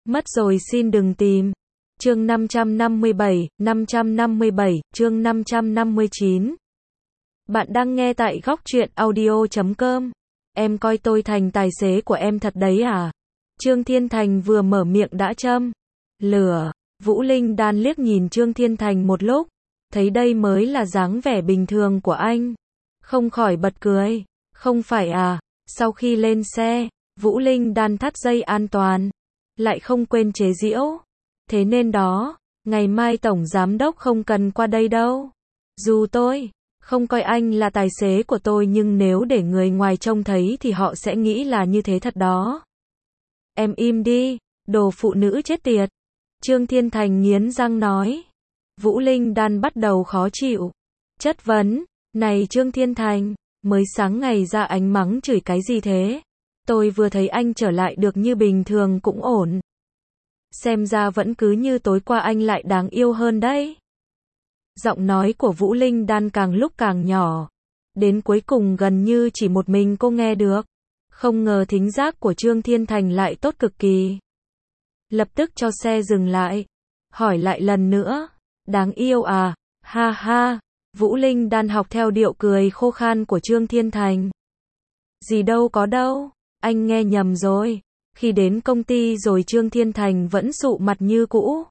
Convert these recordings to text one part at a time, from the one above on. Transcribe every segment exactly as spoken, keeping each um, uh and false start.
Mất rồi xin đừng tìm. Chương năm trăm năm mươi bảy, năm trăm năm mươi bảy, chương năm trăm năm mươi chín. Bạn đang nghe tại góc truyện audio chấm com. Em coi tôi thành tài xế của em thật đấy à? Trương Thiên Thành vừa mở miệng đã châm lửa. Vũ Linh Đan liếc nhìn Trương Thiên Thành một lúc, thấy đây mới là dáng vẻ bình thường của anh, không khỏi bật cười. Không phải à? Sau khi lên xe, Vũ Linh Đan thắt dây an toàn, lại không quên chế giễu. Thế nên đó, ngày mai tổng giám đốc không cần qua đây đâu. Dù tôi không coi anh là tài xế của tôi, nhưng nếu để người ngoài trông thấy thì họ sẽ nghĩ là như thế thật đó. Em im đi, đồ phụ nữ chết tiệt. Trương Thiên Thành nghiến răng nói. Vũ Linh Đan bắt đầu khó chịu, chất vấn, này Trương Thiên Thành, mới sáng ngày ra ánh mắng chửi cái gì thế? Tôi vừa thấy anh trở lại được như bình thường cũng ổn. Xem ra vẫn cứ như tối qua anh lại đáng yêu hơn đấy. Giọng nói của Vũ Linh Đan càng lúc càng nhỏ, đến cuối cùng gần như chỉ một mình cô nghe được. Không ngờ thính giác của Trương Thiên Thành lại tốt cực kỳ. Lập tức cho xe dừng lại, hỏi lại lần nữa, đáng yêu à, ha ha. Vũ Linh Đan học theo điệu cười khô khan của Trương Thiên Thành. Gì đâu có đâu, anh nghe nhầm rồi. Khi đến công ty rồi Trương Thiên Thành vẫn sụ mặt như cũ.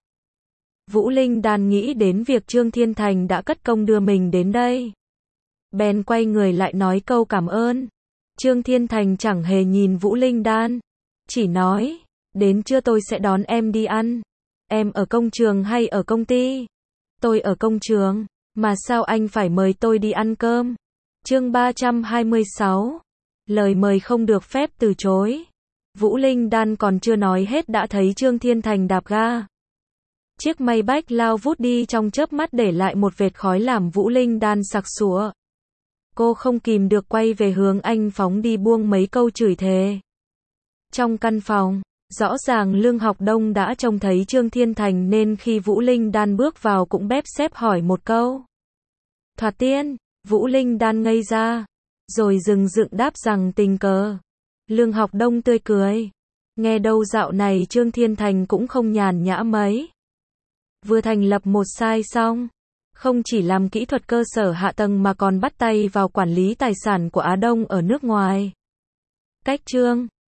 Vũ Linh Đan nghĩ đến việc Trương Thiên Thành đã cất công đưa mình đến đây, bèn quay người lại nói câu cảm ơn. Trương Thiên Thành chẳng hề nhìn Vũ Linh Đan, chỉ nói, đến trưa tôi sẽ đón em đi ăn. Em ở công trường hay ở công ty? Tôi ở công trường, mà sao anh phải mời tôi đi ăn cơm? Chương ba trăm hai mươi sáu, lời mời không được phép từ chối. Vũ Linh Đan còn chưa nói hết đã thấy Trương Thiên Thành đạp ga. Chiếc Maybach lao vút đi trong chớp mắt, để lại một vệt khói làm Vũ Linh Đan sặc sụa. Cô không kìm được quay về hướng anh phóng đi, buông mấy câu chửi thề. Trong căn phòng, rõ ràng Lương Học Đông đã trông thấy Trương Thiên Thành nên khi Vũ Linh Đan bước vào cũng bép xép hỏi một câu. Thoạt tiên, Vũ Linh Đan ngây ra, rồi dừng dựng đáp rằng tình cờ. Lương Học Đông tươi cười. Nghe đâu dạo này Trương Thiên Thành cũng không nhàn nhã mấy. Vừa thành lập một sai xong, không chỉ làm kỹ thuật cơ sở hạ tầng mà còn bắt tay vào quản lý tài sản của Á Đông ở nước ngoài. Cách Trương